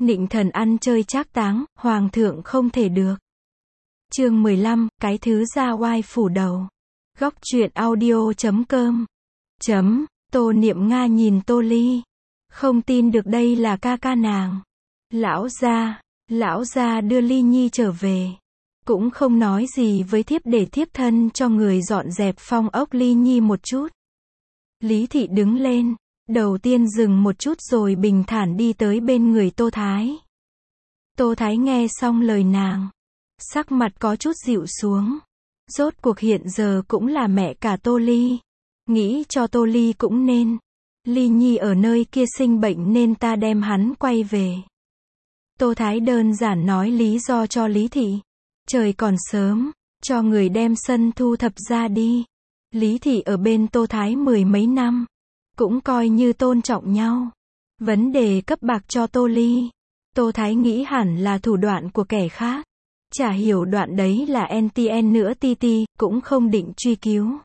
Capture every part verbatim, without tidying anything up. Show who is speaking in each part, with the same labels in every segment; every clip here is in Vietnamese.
Speaker 1: Nịnh thần ăn chơi trác táng, hoàng thượng không thể được. Chương mười lăm, cái thứ ra oai phủ đầu. Góc truyện audio chấm com. Chấm, Tô Niệm Nga nhìn Tô Ly. Không tin được đây là ca ca nàng. Lão gia, lão gia đưa Ly Nhi trở về. Cũng không nói gì với thiếp để thiếp thân cho người dọn dẹp phong ốc Ly Nhi một chút. Lý Thị đứng lên, đầu tiên dừng một chút rồi bình thản đi tới bên người Tô Thái. Tô Thái nghe xong lời nàng, sắc mặt có chút dịu xuống. Rốt cuộc hiện giờ cũng là mẹ cả Tô Ly. Nghĩ cho Tô Ly cũng nên. Ly Nhi ở nơi kia sinh bệnh nên ta đem hắn quay về. Tô Thái đơn giản nói lý do cho Lý Thị. Trời còn sớm, cho người đem sân thu thập ra đi. Lý Thị ở bên Tô Thái mười mấy năm, cũng coi như tôn trọng nhau. Vấn đề cấp bạc cho Tô Ly, Tô Thái nghĩ hẳn là thủ đoạn của kẻ khác. Chả hiểu đoạn đấy là en tê en nữa ti ti, cũng không định truy cứu.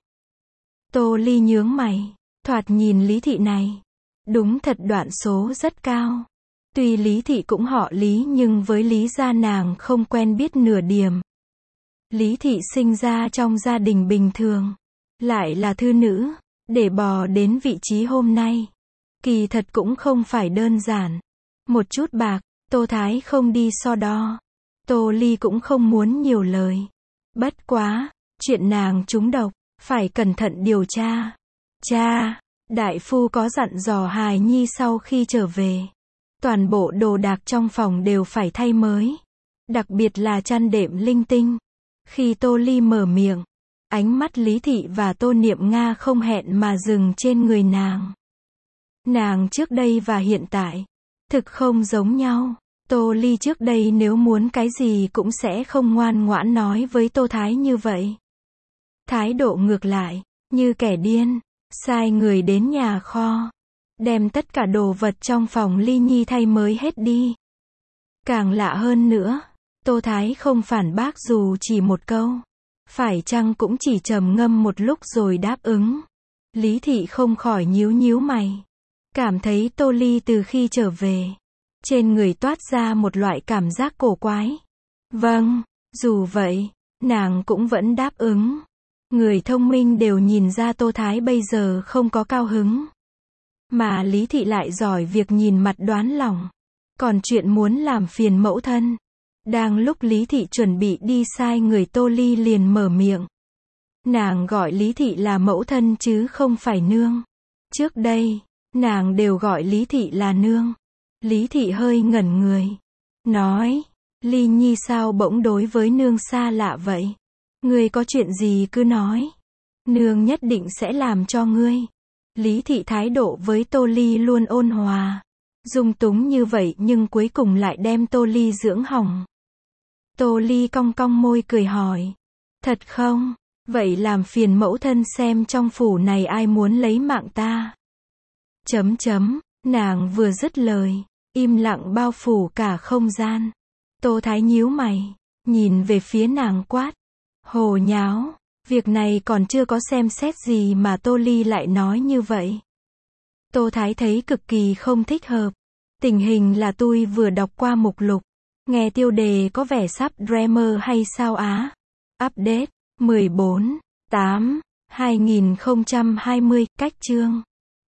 Speaker 1: Tô Ly nhướng mày, thoạt nhìn Lý Thị này, đúng thật đoạn số rất cao. Tuy Lý Thị cũng họ Lý nhưng với Lý gia nàng không quen biết nửa điểm. Lý Thị sinh ra trong gia đình bình thường, lại là thư nữ, để bò đến vị trí hôm nay. Kỳ thật cũng không phải đơn giản. Một chút bạc, Tô Thái không đi so đo. Tô Ly cũng không muốn nhiều lời. Bất quá, chuyện nàng trúng độc, phải cẩn thận điều tra. Cha, đại phu có dặn dò hài nhi sau khi trở về, toàn bộ đồ đạc trong phòng đều phải thay mới. Đặc biệt là chăn đệm linh tinh. Khi Tô Ly mở miệng, ánh mắt Lý Thị và Tô Niệm Nga không hẹn mà dừng trên người nàng. Nàng trước đây và hiện tại, thực không giống nhau. Tô Ly trước đây nếu muốn cái gì cũng sẽ không ngoan ngoãn nói với Tô Thái như vậy. Thái độ ngược lại, như kẻ điên, sai người đến nhà kho, đem tất cả đồ vật trong phòng Ly Nhi thay mới hết đi. Càng lạ hơn nữa, Tô Thái không phản bác dù chỉ một câu. Phải chăng cũng chỉ trầm ngâm một lúc rồi đáp ứng. Lý Thị không khỏi nhíu nhíu mày. Cảm thấy Tô Ly từ khi trở về, trên người toát ra một loại cảm giác cổ quái. Vâng, dù vậy, nàng cũng vẫn đáp ứng. Người thông minh đều nhìn ra Tô Thái bây giờ không có cao hứng. Mà Lý Thị lại giỏi việc nhìn mặt đoán lòng. Còn chuyện muốn làm phiền mẫu thân. Đang lúc Lý Thị chuẩn bị đi sai người, Tô Ly liền mở miệng. Nàng gọi Lý Thị là mẫu thân chứ không phải nương. Trước đây, nàng đều gọi Lý Thị là nương. Lý Thị hơi ngẩn người. Nói, Ly Nhi sao bỗng đối với nương xa lạ vậy? Ngươi có chuyện gì cứ nói. Nương nhất định sẽ làm cho ngươi. Lý Thị thái độ với Tô Ly luôn ôn hòa. Dung túng như vậy nhưng cuối cùng lại đem Tô Ly dưỡng hỏng. Tô Ly cong cong môi cười hỏi. Thật không? Vậy làm phiền mẫu thân xem trong phủ này ai muốn lấy mạng ta. Chấm chấm, nàng vừa dứt lời, im lặng bao phủ cả không gian. Tô Thái nhíu mày, nhìn về phía nàng quát. Hồ nháo, việc này còn chưa có xem xét gì mà Tô Ly lại nói như vậy. Tô Thái thấy cực kỳ không thích hợp. Tình hình là tôi vừa đọc qua mục lục, nghe tiêu đề có vẻ sắp Dreamer hay sao á. Update, mười bốn, tám, hai nghìn không trăm hai mươi, cách chương.